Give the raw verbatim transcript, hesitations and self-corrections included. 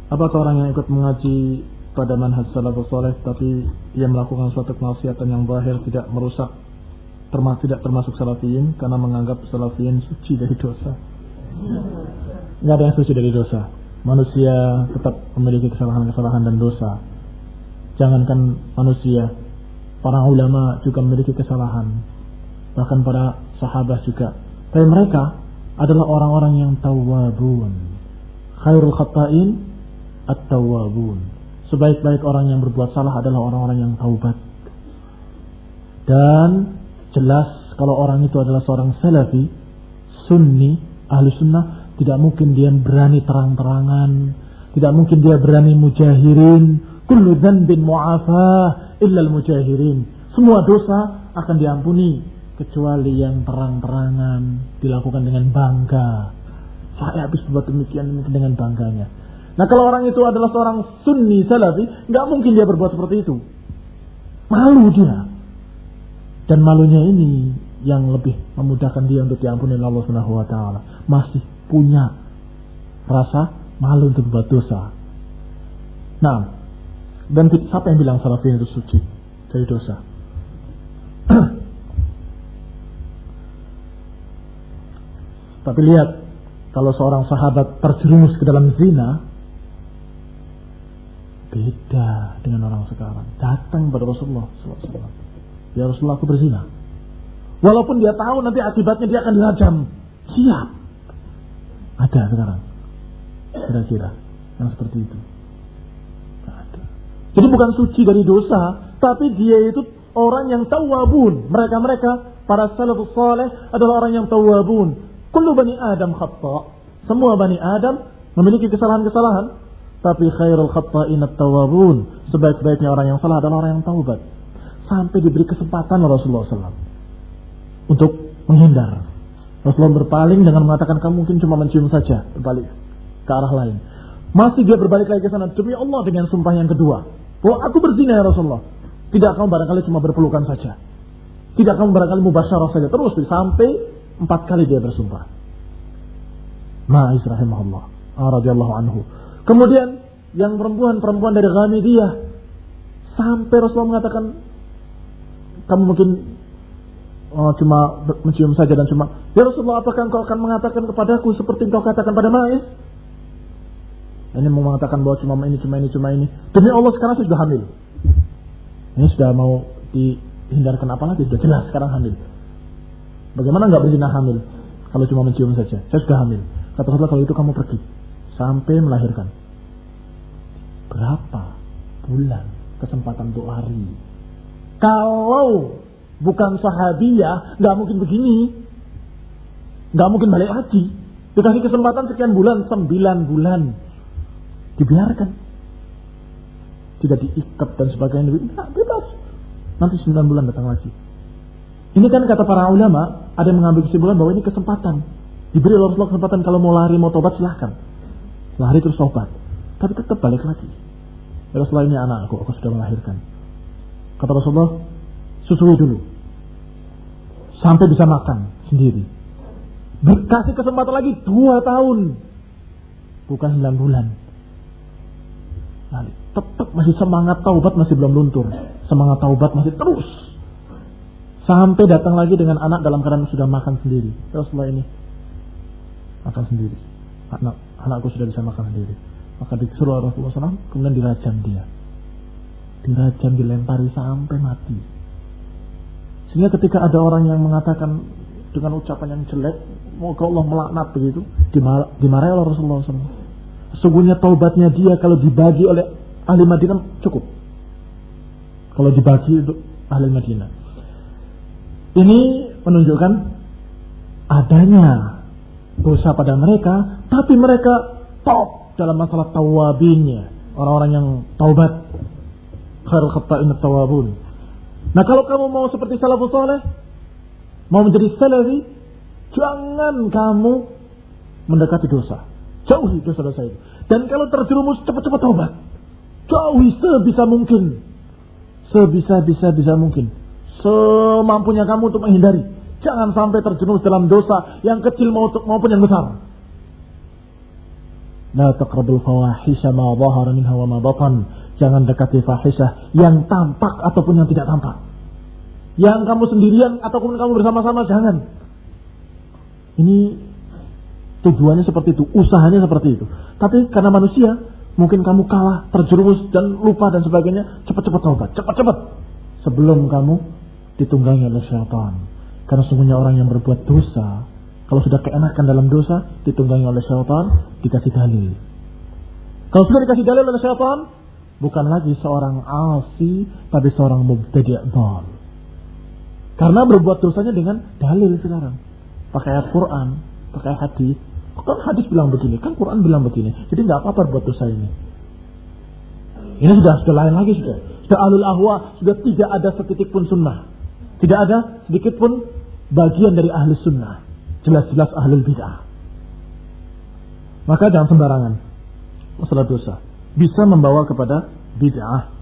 Apakah orang yang ikut mengaji pada manhaj salafus saleh tapi ia melakukan suatu kemaksiatan yang zahir tidak merusak, termasuk tidak termasuk salafiyin karena menganggap salafiyin suci dari dosa? Enggak ada yang suci dari dosa. Manusia tetap memiliki kesalahan-kesalahan dan dosa. Jangankan manusia, para ulama juga memiliki kesalahan. Bahkan para sahabat juga. Tapi mereka adalah orang-orang yang tawwabun. Khairul khata'in at-tawwabun. Sebaik-baik orang yang berbuat salah adalah orang-orang yang taubat. Dan jelas kalau orang itu adalah seorang salafi, sunni, ahli sunnah, tidak mungkin dia berani terang-terangan, tidak mungkin dia berani mujahirin. Kullu dhanbin mu'afah illa al-mujahirin. Semua dosa akan diampuni kecuali yang terang-terangan, dilakukan dengan bangga. Saya habis buat demikian dengan bangganya. Nah, kalau orang itu adalah seorang sunni salafi, nggak mungkin dia berbuat seperti itu. Malu dia. Dan malunya ini yang lebih memudahkan dia untuk diampuni oleh Allah Subhanahu wa taala. Masih punya rasa malu untuk berbuat dosa. Nah, dan siapa yang bilang salafi itu suci dari dosa? Tapi lihat, kalau seorang sahabat terjerumus ke dalam zina, beda dengan orang sekarang. Datang kepada Rasulullah sallallahu alaihi wasallam. Ya Rasulullah, aku berzina. Walaupun dia tahu nanti akibatnya dia akan dirajam. Siap. Ada sekarang. Kira-kira yang seperti itu. Ada. Jadi bukan suci dari dosa, tapi dia itu orang yang tawwabun. Mereka-mereka, para salafus saleh adalah orang yang tawwabun. Kullu bani Adam khata'. Semua bani Adam memiliki kesalahan-kesalahan. Tapi khairul khata'in at-tawwabun. Sebaik-baiknya orang yang salah adalah orang yang taubat. Sampai diberi kesempatan oleh Rasulullah sallallahu alaihi wasallam untuk menghindar. Rasulullah berpaling dengan mengatakan, kamu mungkin cuma mencium saja, berbalik ke arah lain. Masih dia berbalik lagi ke sana, demi Allah, dengan sumpah yang kedua, bahwa aku berzina ya Rasulullah. Tidak, kamu barangkali cuma berpelukan saja. Tidak, kamu barangkali mubasyarah saja. Terus sampai empat kali dia bersumpah. Ma'iz rahimahullah radhiyallahu anhu. Kemudian yang perempuan-perempuan dari Ghamidiyah, sampai Rasulullah mengatakan, kamu mungkin oh, cuma mencium saja dan cuma, ya Rasulullah, apakah engkau akan mengatakan kepadaku seperti engkau katakan pada Ma'iz? Ini mau mengatakan bahwa cuma ini, cuma ini, cuma ini. Demi Allah, sekarang saya sudah hamil. Ini sudah mau dihindarkan apa lagi? Sudah jelas sekarang hamil. Bagaimana enggak berzina hamil kalau cuma mencium saja? Saya sudah hamil. Kata Rasulullah, kalau itu kamu pergi sampai melahirkan. Berapa bulan kesempatan untuk hari? Kalau bukan sahabiyah, nggak mungkin begini, nggak mungkin balik lagi. Dikasih kesempatan sekian bulan, sembilan bulan, dibiarkan, tidak diikat dan sebagainya, nggak, bebas. Nanti sembilan bulan datang lagi. Ini kan kata para ulama, ada yang mengambil kesimpulan bahwa ini kesempatan. Diberi oleh Rasulullah kesempatan, kalau mau lari, mau tobat, silahkan. Lari terus tobat, tapi tetap balik lagi. Ya Rasulullah, ini anakku, aku sudah melahirkan. Kata Rasulullah, susui dulu sampai bisa makan sendiri. Dikasih kesempatan lagi dua tahun, bukan sembilan bulan. Lalu tetap masih semangat taubat, masih belum luntur. Semangat taubat masih terus. Sampai datang lagi dengan anak dalam keadaan sudah makan sendiri. Ya Rasulullah, ini makan sendiri. Anak, anakku sudah bisa makan sendiri. Maka disuruh Rasulullah sallallahu alaihi wasallam, kemudian dirajam dia. Dirajam, dilempari sampai mati. Sehingga ketika ada orang yang mengatakan dengan ucapan yang jelek, moga Allah melaknat begitu, dimarahi oleh Rasulullah sallallahu alaihi wasallam. Sesungguhnya taubatnya dia kalau dibagi oleh ahli Madinah cukup. Kalau dibagi untuk ahli Madinah. Ini menunjukkan adanya dosa pada mereka, tapi mereka top dalam masalah tawabinnya, orang-orang yang taubat. Khairul khata'in at-tawwabun. Nah, kalau kamu mau seperti salafus saleh, mau menjadi salafi, jangan kamu mendekati dosa. Jauhi dosa-dosa itu. Dan kalau terjerumus, cepat-cepat taubat. Jauhi sebisa mungkin. Sebisa-bisa-bisa mungkin. Semampunya kamu untuk menghindari. Jangan sampai terjerumus dalam dosa yang kecil maupun yang besar. La taqrabul fawahisha ma dhahara minha wa ma batan. Jangan dekati fahisyah yang tampak ataupun yang tidak tampak. Yang kamu sendirian ataupun kamu bersama-sama, jangan. Ini tujuannya seperti itu, usahanya seperti itu. Tapi karena manusia, mungkin kamu kalah, terjerumus dan lupa dan sebagainya, cepat-cepat taubat, cepat-cepat sebelum kamu ditunggangi oleh syaitan. Karena sungguhnya orang yang berbuat dosa, kalau sudah keenakan dalam dosa, ditunggangi oleh syaitan, dikasih dalil. Kalau sudah dikasih dalil oleh syaitan, bukan lagi seorang asi, tapi seorang mubtadi' dhal. Karena berbuat dosanya dengan dalil sekarang. Pakai ayat Quran, pakai hadis. Kan hadis bilang begini, kan Quran bilang begini. Jadi nggak apa-apa buat dosa ini. Ini sudah sudah lain lagi sudah. Sudah ahlul ahwa, sudah tidak ada setitik pun sunnah. Tidak ada sedikit pun bagian dari ahli sunnah. Jelas-jelas ahlul bid'ah. Maka jangan sembarangan masalah dosa. Bisa membawa kepada bid'ah.